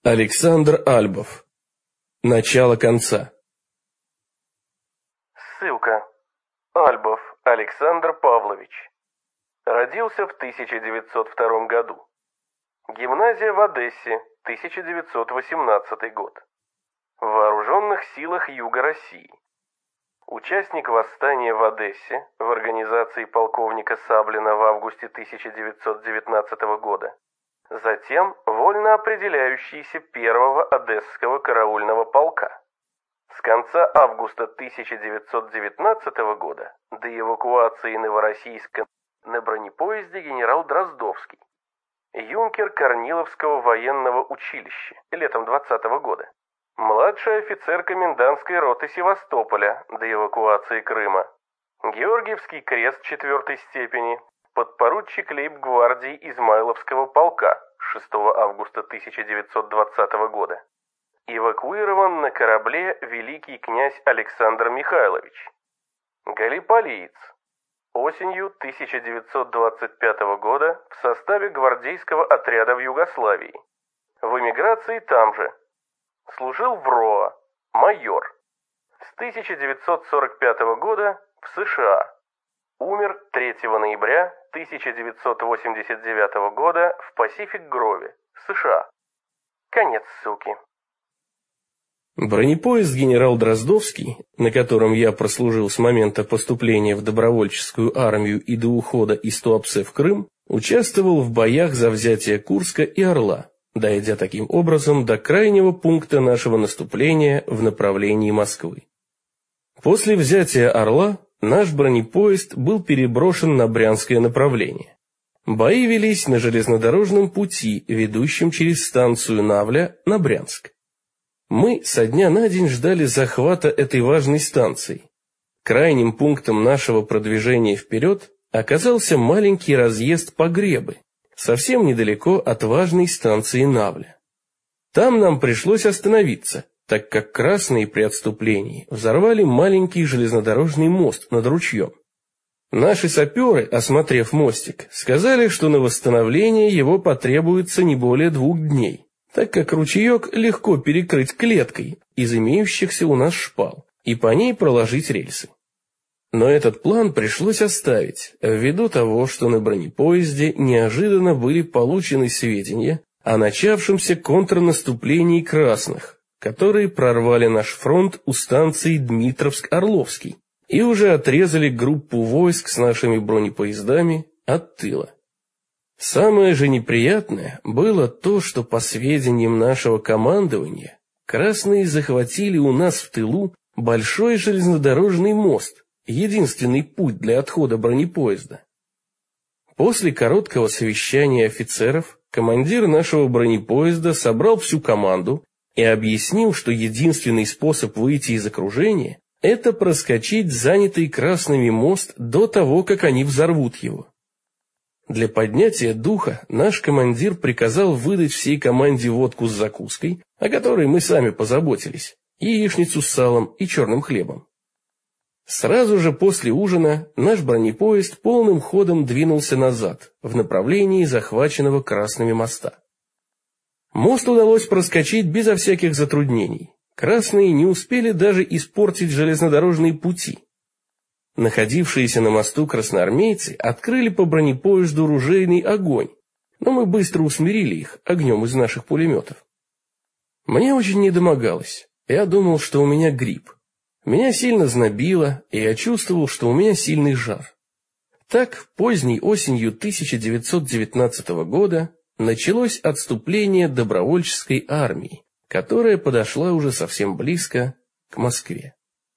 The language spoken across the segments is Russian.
Александр Альбов. Начало конца. Ссылка. Альбов Александр Павлович. Родился в 1902 году. Гимназия в Одессе, 1918 год. В Вооруженных силах Юга России. Участник восстания в Одессе в организации полковника Саблина в августе 1919 года. Затем вольно определяющийся первого Одесского караульного полка. С конца августа 1919 года до эвакуации Новороссийска на бронепоезде генерал Дроздовский. Юнкер Корниловского военного училища летом 20 года. Младший офицер комендантской роты Севастополя до эвакуации Крыма. Георгиевский крест 4-й степени. Подпоручик лейб-гвардии Измайловского полка 6 августа 1920 года. Эвакуирован на корабле великий князь Александр Михайлович. Галиполиец. Осенью 1925 года в составе гвардейского отряда в Югославии. В эмиграции там же. Служил в РОА, майор. С 1945 года в США. Умер 3 ноября 1989 года в Пасифик-Грове, США. Конец ссылки. Бронепоезд «Генерал Дроздовский», на котором я прослужил с момента поступления в добровольческую армию и до ухода из Туапсе в Крым, участвовал в боях за взятие Курска и Орла, дойдя таким образом до крайнего пункта нашего наступления в направлении Москвы. После взятия Орла наш бронепоезд был переброшен на Брянское направление. Бои велись на железнодорожном пути, ведущем через станцию Навля на Брянск. Мы со дня на день ждали захвата этой важной станции. Крайним пунктом нашего продвижения вперед оказался маленький разъезд Погребы, совсем недалеко от важной станции Навля. Там нам пришлось остановиться, так как красные при отступлении взорвали маленький железнодорожный мост над ручьем. Наши саперы, осмотрев мостик, сказали, что на восстановление его потребуется не более 2 дней, так как ручеек легко перекрыть клеткой из имеющихся у нас шпал и по ней проложить рельсы. Но этот план пришлось оставить, ввиду того, что на бронепоезде неожиданно были получены сведения о начавшемся контрнаступлении красных, которые прорвали наш фронт у станции Дмитровск-Орловский и уже отрезали группу войск с нашими бронепоездами от тыла. Самое же неприятное было то, что по сведениям нашего командования, красные захватили у нас в тылу большой железнодорожный мост, единственный путь для отхода бронепоезда. После короткого совещания офицеров командир нашего бронепоезда собрал всю команду и объяснил, что единственный способ выйти из окружения – это проскочить занятый красными мост до того, как они взорвут его. Для поднятия духа наш командир приказал выдать всей команде водку с закуской, о которой мы сами позаботились, яичницу с салом и черным хлебом. Сразу же после ужина наш бронепоезд полным ходом двинулся назад, в направлении захваченного красными моста. Мост удалось проскочить безо всяких затруднений. Красные не успели даже испортить железнодорожные пути. Находившиеся на мосту красноармейцы открыли по бронепоезду ружейный огонь, но мы быстро усмирили их огнем из наших пулеметов. Мне очень недомогалось. Я думал, что у меня грипп. Меня сильно знобило, и я чувствовал, что у меня сильный жар. Так, поздней осенью 1919 года началось отступление добровольческой армии, которая подошла уже совсем близко к Москве.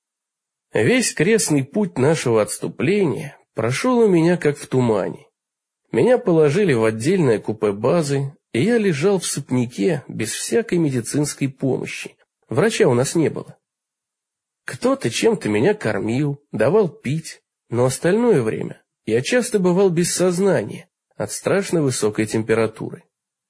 Весь крестный путь нашего отступления прошел у меня как в тумане. Меня положили в отдельное купе базы, и я лежал в сыпняке без всякой медицинской помощи. Врача у нас не было. Кто-то чем-то меня кормил, давал пить, но остальное время я часто бывал без сознания от страшно высокой температуры.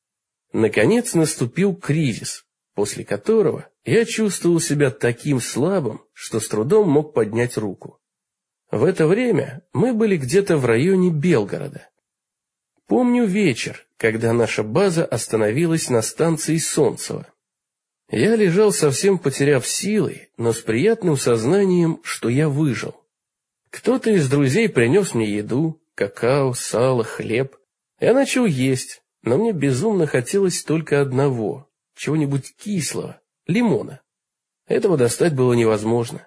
Наконец наступил кризис, после которого я чувствовал себя таким слабым, что с трудом мог поднять руку. В это время мы были где-то в районе Белгорода. Помню вечер, когда наша база остановилась на станции Солнцево. Я лежал, совсем потеряв силы, но с приятным сознанием, что я выжил. Кто-то из друзей принес мне еду, какао, сало, хлеб. Я начал есть, но мне безумно хотелось только одного, чего-нибудь кислого, лимона. Этого достать было невозможно.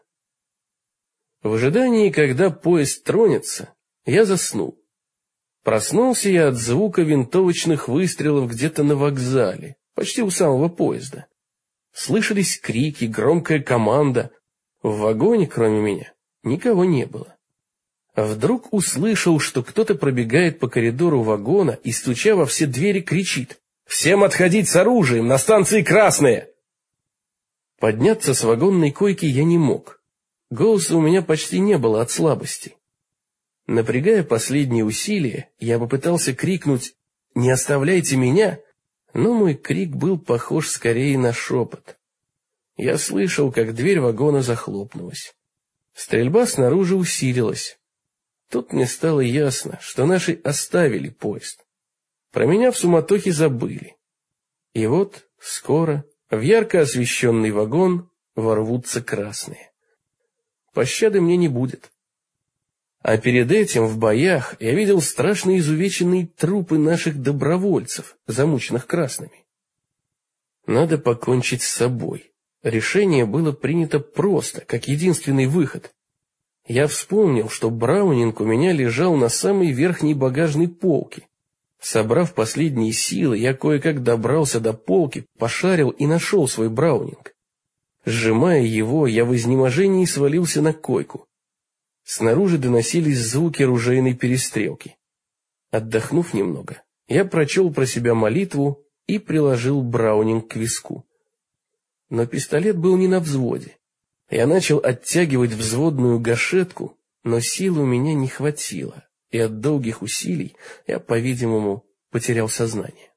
В ожидании, когда поезд тронется, я заснул. Проснулся я от звука винтовочных выстрелов где-то на вокзале, почти у самого поезда. Слышались крики, громкая команда. В вагоне, кроме меня, никого не было. Вдруг услышал, что кто-то пробегает по коридору вагона и, стуча во все двери, кричит: «Всем отходить с оружием! На станции Красная!» Подняться с вагонной койки я не мог. Голоса у меня почти не было от слабости. Напрягая последние усилия, я попытался крикнуть «Не оставляйте меня!», но мой крик был похож скорее на шепот. Я слышал, как дверь вагона захлопнулась. Стрельба снаружи усилилась. Тут мне стало ясно, что наши оставили поезд. Про меня в суматохе забыли. И вот скоро в ярко освещенный вагон ворвутся красные. Пощады мне не будет. А перед этим в боях я видел страшно изувеченные трупы наших добровольцев, замученных красными. Надо покончить с собой. Решение было принято просто, как единственный выход. Я вспомнил, что Браунинг у меня лежал на самой верхней багажной полке. Собрав последние силы, я кое-как добрался до полки, пошарил и нашел свой Браунинг. Сжимая его, я в изнеможении свалился на койку. Снаружи доносились звуки ружейной перестрелки. Отдохнув немного, я прочел про себя молитву и приложил Браунинг к виску. Но пистолет был не на взводе. Я начал оттягивать взводную гашетку, но сил у меня не хватило, и от долгих усилий я, по-видимому, потерял сознание.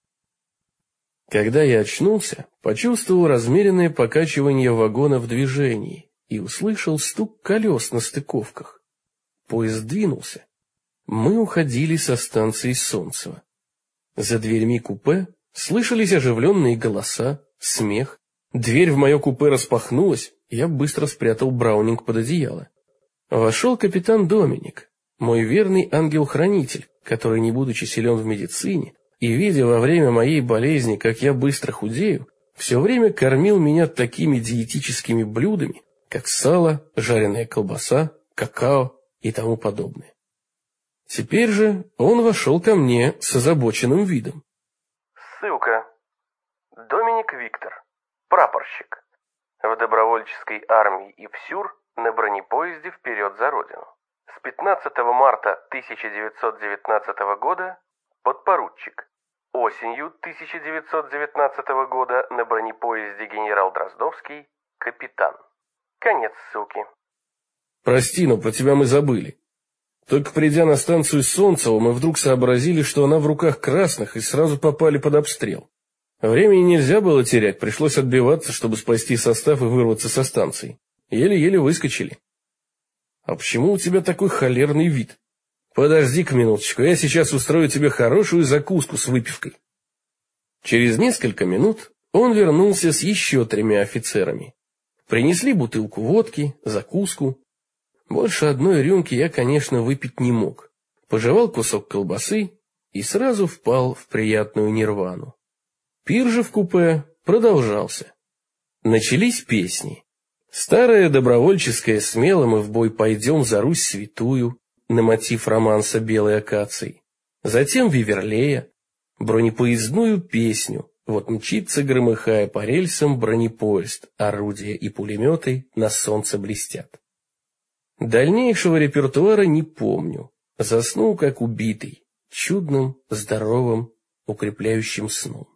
Когда я очнулся, почувствовал размеренное покачивание вагона в движении и услышал стук колес на стыковках. Поезд двинулся. Мы уходили со станции Солнцево. За дверьми купе слышались оживленные голоса, смех. Дверь в мое купе распахнулась, я быстро спрятал Браунинг под одеяло. Вошел капитан Доминик, мой верный ангел-хранитель, который, не будучи силен в медицине и видя во время моей болезни, как я быстро худею, все время кормил меня такими диетическими блюдами, как сало, жареная колбаса, какао и тому подобное. Теперь же он вошел ко мне с озабоченным видом. Ссылка. Доминик Виктор, прапорщик. В добровольческой армии ИПСЮР на бронепоезде «Вперед за Родину». С 15 марта 1919 года подпоручик. Осенью 1919 года на бронепоезде «Генерал Дроздовский» капитан. Конец ссылки. Прости, но про тебя мы забыли. Только придя на станцию Солнцево, мы вдруг сообразили, что она в руках красных, и сразу попали под обстрел. Времени нельзя было терять, пришлось отбиваться, чтобы спасти состав и вырваться со станции. Еле-еле выскочили. А почему у тебя такой холерный вид? Подожди-ка минуточку, я сейчас устрою тебе хорошую закуску с выпивкой. Через несколько минут он вернулся с еще 3 офицерами. Принесли бутылку водки, закуску. Больше одной рюмки я, конечно, выпить не мог. Пожевал кусок колбасы и сразу впал в приятную нирвану. Пир же в купе продолжался. Начались песни. Старая добровольческая «Смело мы в бой пойдем за Русь святую» на мотив романса «Белой акации». Затем Виверлея, бронепоездную песню «Вот мчится, громыхая по рельсам бронепоезд, орудия и пулеметы на солнце блестят». Дальнейшего репертуара не помню. Заснул как убитый, чудным, здоровым, укрепляющим сном.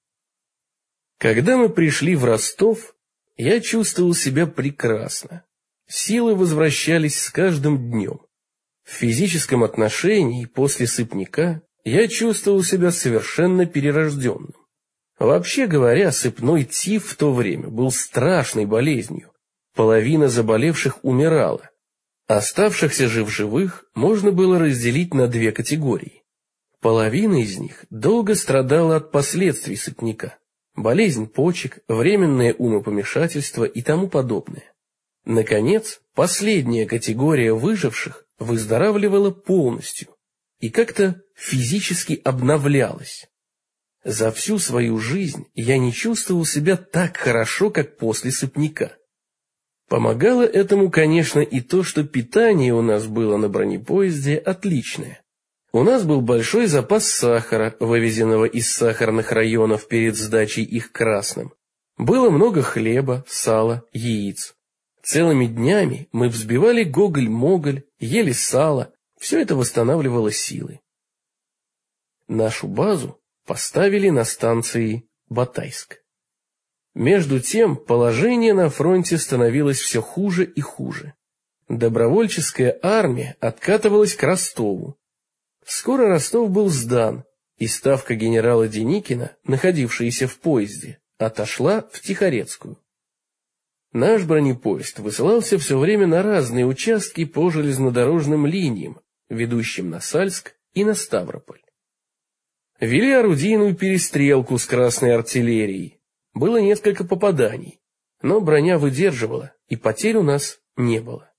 Когда мы пришли в Ростов, я чувствовал себя прекрасно. Силы возвращались с каждым днем. В физическом отношении после сыпняка я чувствовал себя совершенно перерожденным. Вообще говоря, сыпной тиф в то время был страшной болезнью. Половина заболевших умирала. Оставшихся же в живых можно было разделить на 2 категории. Половина из них долго страдала от последствий сыпняка: болезнь почек, временное умопомешательство и тому подобное. Наконец, последняя категория выживших выздоравливала полностью и как-то физически обновлялась. За всю свою жизнь я не чувствовал себя так хорошо, как после сыпняка. Помогало этому, конечно, и то, что питание у нас было на бронепоезде отличное. У нас был большой запас сахара, вывезенного из сахарных районов перед сдачей их красным. Было много хлеба, сала, яиц. Целыми днями мы взбивали гоголь-моголь, ели сало, все это восстанавливало силы. Нашу базу поставили на станции Батайск. Между тем положение на фронте становилось все хуже и хуже. Добровольческая армия откатывалась к Ростову. Скоро Ростов был сдан, и ставка генерала Деникина, находившаяся в поезде, отошла в Тихорецкую. Наш бронепоезд высылался все время на разные участки по железнодорожным линиям, ведущим на Сальск и на Ставрополь. Вели орудийную перестрелку с красной артиллерией. Было несколько попаданий, но броня выдерживала, и потерь у нас не было.